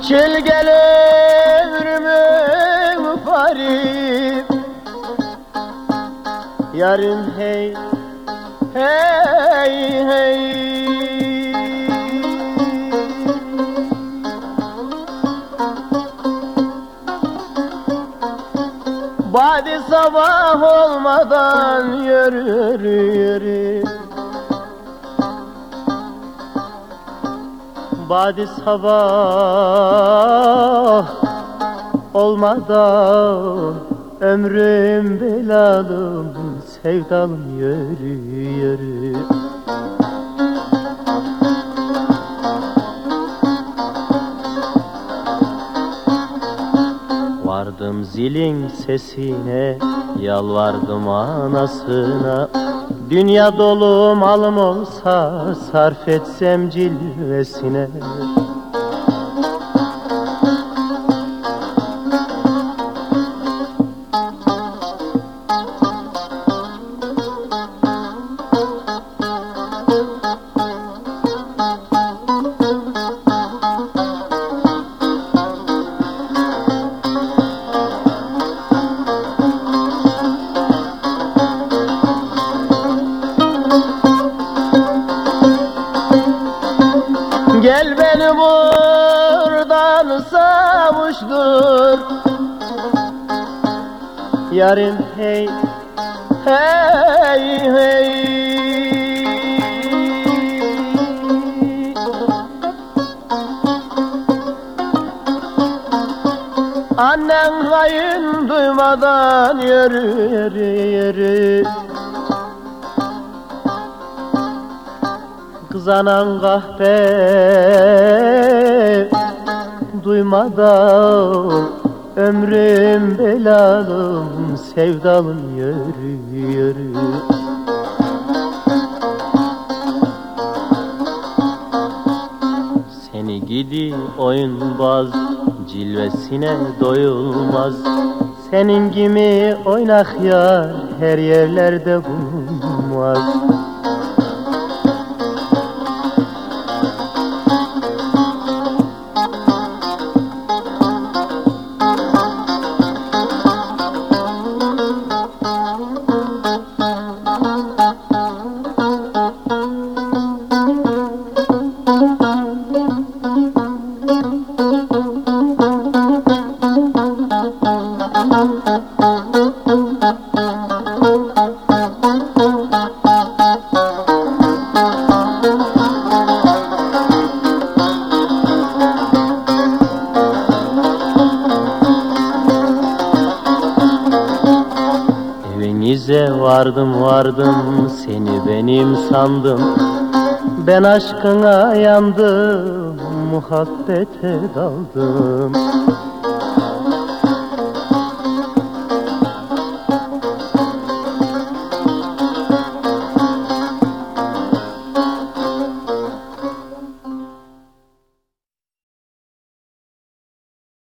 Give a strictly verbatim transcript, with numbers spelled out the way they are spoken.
Çilgeli ömrümün garip yarım hey hey hey. Badi sabah olmadan yürü yürü, badi sabah olmadan ömrüm belalım sevdalım yürü yürü. Vardım zilin sesine, yalvardım anasına. Dünya dolu malım olsa sarf etsem cilvesine. Gel beni buradan savuştur yarım hey hey hey. Annen kayın duymadan yürü yürü yürü. Kız anan kahpe duymadan ömrüm belalım sevdalım yürü yürü. Seni gidi oyunbaz cilvesine doyulmaz. Senin gibi oynak yar her yerlerde bulunmaz. Evinize vardım vardım seni benim sandım. Ben aşkına yandım, muhabbete daldım.